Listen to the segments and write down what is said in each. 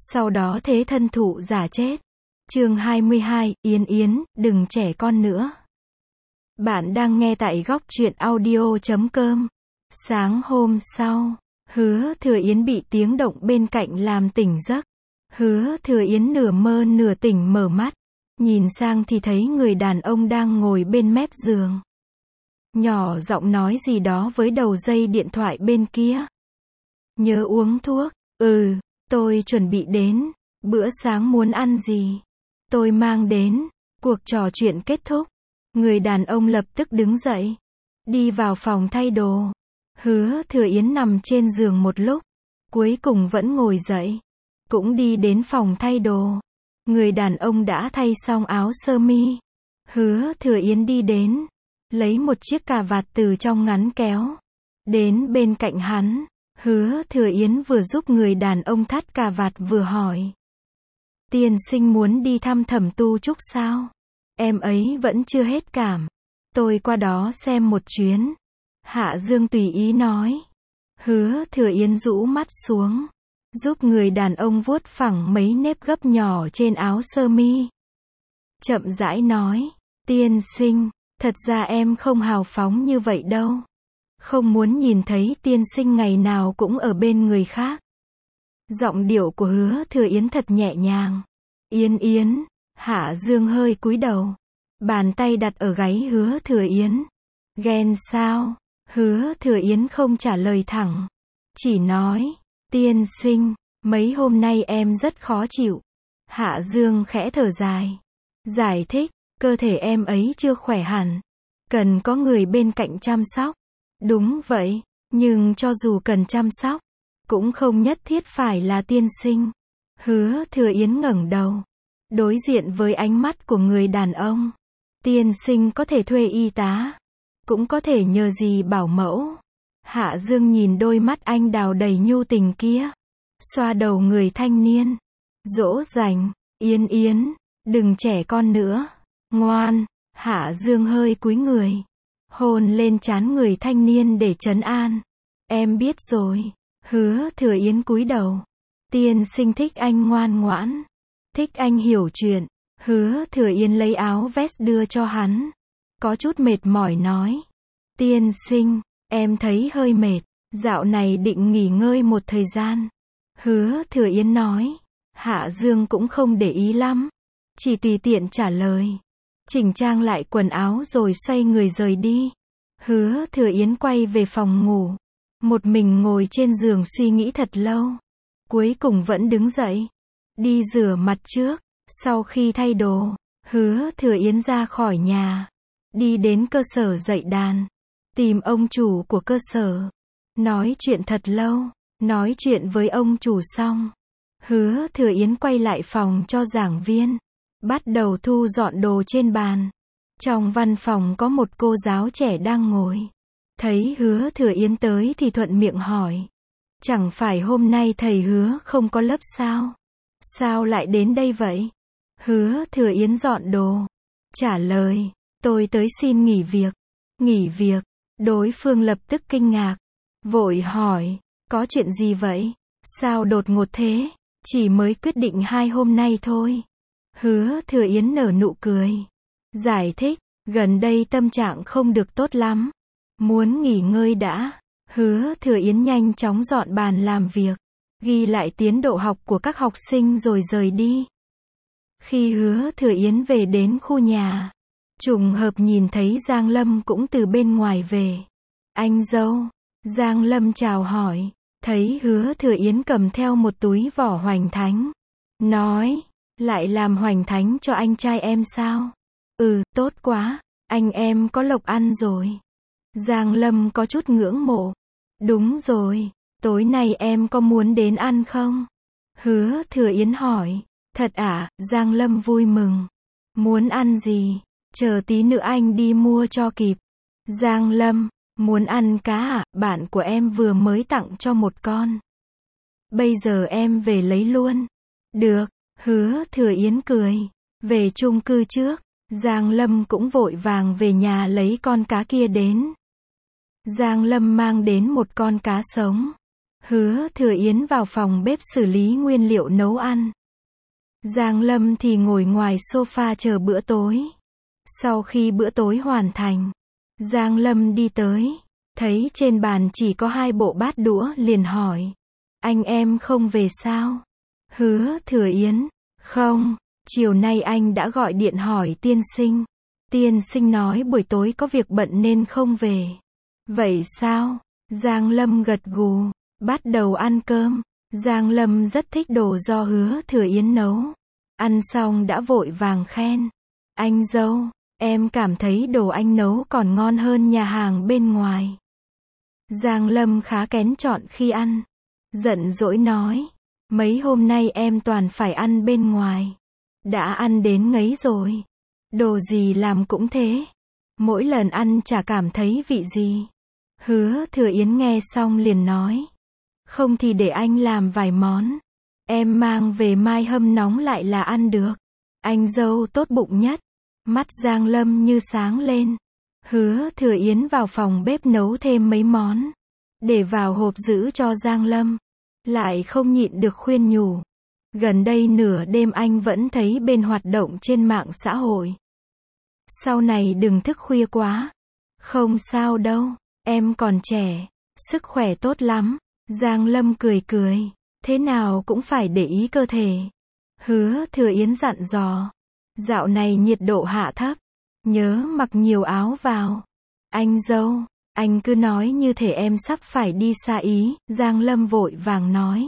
sau đó thế thân thụ giả chết. Chương 22, Yến Yến, đừng trẻ con nữa. Bạn đang nghe tại góc truyện audio.com. Sáng hôm sau, Hứa Thừa Yến bị tiếng động bên cạnh làm tỉnh giấc. Hứa Thừa Yến nửa mơ nửa tỉnh mở mắt, nhìn sang thì thấy người đàn ông đang ngồi bên mép giường. Nhỏ giọng nói gì đó với đầu dây điện thoại bên kia. Nhớ uống thuốc, tôi chuẩn bị đến, bữa sáng muốn ăn gì? Tôi mang đến. Cuộc trò chuyện kết thúc, người đàn ông lập tức đứng dậy, đi vào phòng thay đồ. Hứa Thừa Yến nằm trên giường một lúc, cuối cùng vẫn ngồi dậy, cũng đi đến phòng thay đồ. Người đàn ông đã thay xong áo sơ mi. Hứa Thừa Yến đi đến, lấy một chiếc cà vạt từ trong ngắn kéo, đến bên cạnh hắn. Hứa Thừa Yến vừa giúp người đàn ông thắt cà vạt vừa hỏi. Tiên sinh muốn đi thăm Thẩm Tu Trúc sao? Em ấy vẫn chưa hết cảm. Tôi qua đó xem một chuyến. Hạ Dương tùy ý nói. Hứa Thừa Yến rũ mắt xuống, giúp người đàn ông vuốt phẳng mấy nếp gấp nhỏ trên áo sơ mi. Chậm rãi nói. Tiên sinh, thật ra em không hào phóng như vậy đâu. Không muốn nhìn thấy tiên sinh ngày nào cũng ở bên người khác. Giọng điệu của Hứa Thừa Yến thật nhẹ nhàng. Yến Yến, Hạ Dương hơi cúi đầu, bàn tay đặt ở gáy Hứa Thừa Yến. Ghen sao? Hứa Thừa Yến không trả lời thẳng, chỉ nói, tiên sinh, mấy hôm nay em rất khó chịu. Hạ Dương khẽ thở dài, giải thích, cơ thể em ấy chưa khỏe hẳn, cần có người bên cạnh chăm sóc. Đúng vậy, nhưng cho dù cần chăm sóc, cũng không nhất thiết phải là tiên sinh. Hứa Thừa Yến ngẩng đầu, đối diện với ánh mắt của người đàn ông. Tiên sinh có thể thuê y tá, cũng có thể nhờ gì bảo mẫu. Hạ Dương nhìn đôi mắt anh đào đầy nhu tình kia, xoa đầu người thanh niên, dỗ dành. Yến Yến, đừng trẻ con nữa, ngoan. Hạ Dương hơi cúi người, hôn lên trán người thanh niên để trấn an. Em biết rồi. Hứa Thừa Yến cúi đầu. Tiên sinh thích anh ngoan ngoãn, thích anh hiểu chuyện. Hứa Thừa Yến lấy áo vest đưa cho hắn, có chút mệt mỏi nói. Tiên sinh, em thấy hơi mệt, dạo này định nghỉ ngơi một thời gian. Hứa Thừa Yến nói. Hạ Dương cũng không để ý lắm, chỉ tùy tiện trả lời, chỉnh trang lại quần áo rồi xoay người rời đi. Hứa Thừa Yến quay về phòng ngủ, một mình ngồi trên giường suy nghĩ thật lâu, cuối cùng vẫn đứng dậy, đi rửa mặt trước. Sau khi thay đồ, Hứa Thừa Yến ra khỏi nhà, đi đến cơ sở dạy đàn, tìm ông chủ của cơ sở, nói chuyện thật lâu. Nói chuyện với ông chủ xong, Hứa Thừa Yến quay lại phòng cho giảng viên, bắt đầu thu dọn đồ trên bàn. Trong văn phòng có một cô giáo trẻ đang ngồi, thấy Hứa Thừa Yến tới thì thuận miệng hỏi. Chẳng phải hôm nay thầy Hứa không có lớp sao? Sao lại đến đây vậy? Hứa Thừa Yến dọn đồ, trả lời, tôi tới xin nghỉ việc. Nghỉ việc? Đối phương lập tức kinh ngạc, vội hỏi, có chuyện gì vậy? Sao đột ngột thế? Chỉ mới quyết định 2 hôm nay thôi. Hứa Thừa Yến nở nụ cười, giải thích, gần đây tâm trạng không được tốt lắm, muốn nghỉ ngơi đã. Hứa Thừa Yến nhanh chóng dọn bàn làm việc, ghi lại tiến độ học của các học sinh rồi rời đi. Khi Hứa Thừa Yến về đến khu nhà, trùng hợp nhìn thấy Giang Lâm cũng từ bên ngoài về. Anh dâu. Giang Lâm chào hỏi, thấy Hứa Thừa Yến cầm theo một túi vỏ hoành thánh, nói, lại làm hoành thánh cho anh trai em sao? Tốt quá, anh em có lộc ăn rồi. Giang Lâm có chút ngưỡng mộ. Đúng rồi, tối nay em có muốn đến ăn không? Hứa Thừa Yến hỏi. Thật à? Giang Lâm vui mừng. Muốn ăn gì? Chờ tí nữa anh đi mua cho kịp. Giang Lâm, muốn ăn cá à? Bạn của em vừa mới tặng cho một con. Bây giờ em về lấy luôn. Được. Hứa Thừa Yến cười. Về chung cư trước, Giang Lâm cũng vội vàng về nhà lấy con cá kia đến. Giang Lâm mang đến một con cá sống. Hứa Thừa Yến vào phòng bếp xử lý nguyên liệu nấu ăn. Giang Lâm thì ngồi ngoài sofa chờ bữa tối. Sau khi bữa tối hoàn thành, Giang Lâm đi tới, thấy trên bàn chỉ có 2 bộ bát đũa liền hỏi. Anh em không về sao? Hứa Thừa Yến, không, chiều nay anh đã gọi điện hỏi tiên sinh. Tiên sinh nói buổi tối có việc bận nên không về. Vậy sao? Giang Lâm gật gù, bắt đầu ăn cơm. Giang Lâm rất thích đồ do Hứa Thừa Yến nấu. Ăn xong đã vội vàng khen. Anh dâu, em cảm thấy đồ anh nấu còn ngon hơn nhà hàng bên ngoài. Giang Lâm khá kén chọn khi ăn. Giận dỗi nói. Mấy hôm nay em toàn phải ăn bên ngoài. Đã ăn đến ngấy rồi. Đồ gì làm cũng thế. Mỗi lần ăn chả cảm thấy vị gì. Hứa Thừa Yến nghe xong liền nói. Không thì để anh làm vài món. Em mang về mai hâm nóng lại là ăn được. Anh dâu tốt bụng nhất. Mắt Giang Lâm như sáng lên. Hứa Thừa Yến vào phòng bếp nấu thêm mấy món. Để vào hộp giữ cho Giang Lâm. Lại không nhịn được khuyên nhủ. Gần đây nửa đêm anh vẫn thấy bên hoạt động trên mạng xã hội. Sau này đừng thức khuya quá. Không sao đâu, em còn trẻ, sức khỏe tốt lắm. Giang Lâm cười cười. Thế nào cũng phải để ý cơ thể. Hứa Thừa Yến dặn dò. Dạo này nhiệt độ hạ thấp. Nhớ mặc nhiều áo vào. Anh dâu, anh cứ nói như thể em sắp phải đi xa Ý. Giang Lâm vội vàng nói.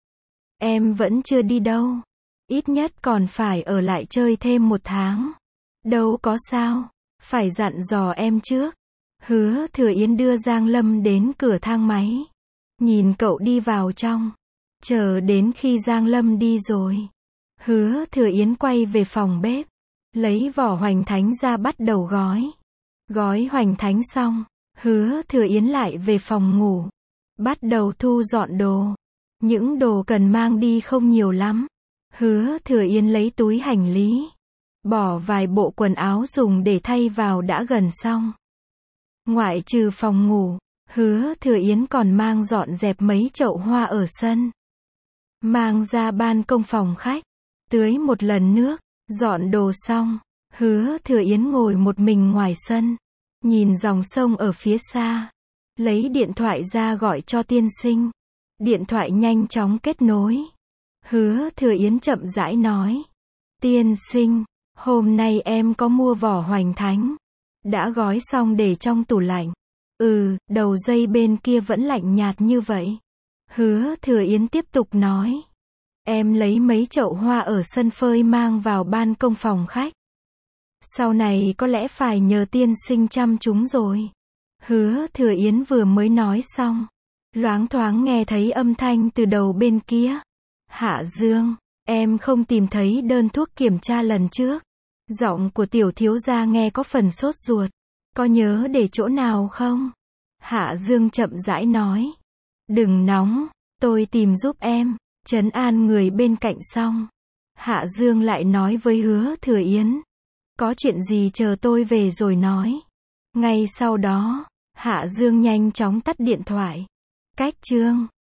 Em vẫn chưa đi đâu. Ít nhất còn phải ở lại chơi thêm 1 tháng. Đâu có sao. Phải dặn dò em trước. Hứa Thừa Yến đưa Giang Lâm đến cửa thang máy. Nhìn cậu đi vào trong. Chờ đến khi Giang Lâm đi rồi. Hứa Thừa Yến quay về phòng bếp. Lấy vỏ hoành thánh ra bắt đầu gói. Gói hoành thánh xong. Hứa Thừa Yến lại về phòng ngủ. Bắt đầu thu dọn đồ. Những đồ cần mang đi không nhiều lắm. Hứa Thừa Yến lấy túi hành lý. Bỏ vài bộ quần áo dùng để thay vào đã gần xong. Ngoại trừ phòng ngủ, Hứa Thừa Yến còn mang dọn dẹp mấy chậu hoa ở sân. Mang ra ban công phòng khách. Tưới một lần nước. Dọn đồ xong. Hứa Thừa Yến ngồi một mình ngoài sân. Nhìn dòng sông ở phía xa. Lấy điện thoại ra gọi cho tiên sinh. Điện thoại nhanh chóng kết nối. Hứa Thừa Yến chậm rãi nói. Tiên sinh, hôm nay em có mua vỏ hoành thánh. Đã gói xong để trong tủ lạnh. Đầu dây bên kia vẫn lạnh nhạt như vậy. Hứa Thừa Yến tiếp tục nói. Em lấy mấy chậu hoa ở sân phơi mang vào ban công phòng khách. Sau này có lẽ phải nhờ tiên sinh chăm chúng rồi. Hứa Thừa Yến vừa mới nói xong. Loáng thoáng nghe thấy âm thanh từ đầu bên kia. Hạ Dương, em không tìm thấy đơn thuốc kiểm tra lần trước. Giọng của tiểu thiếu gia nghe có phần sốt ruột. Có nhớ để chỗ nào không? Hạ Dương chậm rãi nói. Đừng nóng, tôi tìm giúp em. Trấn an người bên cạnh xong. Hạ Dương lại nói với Hứa Thừa Yến. Có chuyện gì chờ tôi về rồi nói. Ngay sau đó, Hạ Dương nhanh chóng tắt điện thoại. Cách chương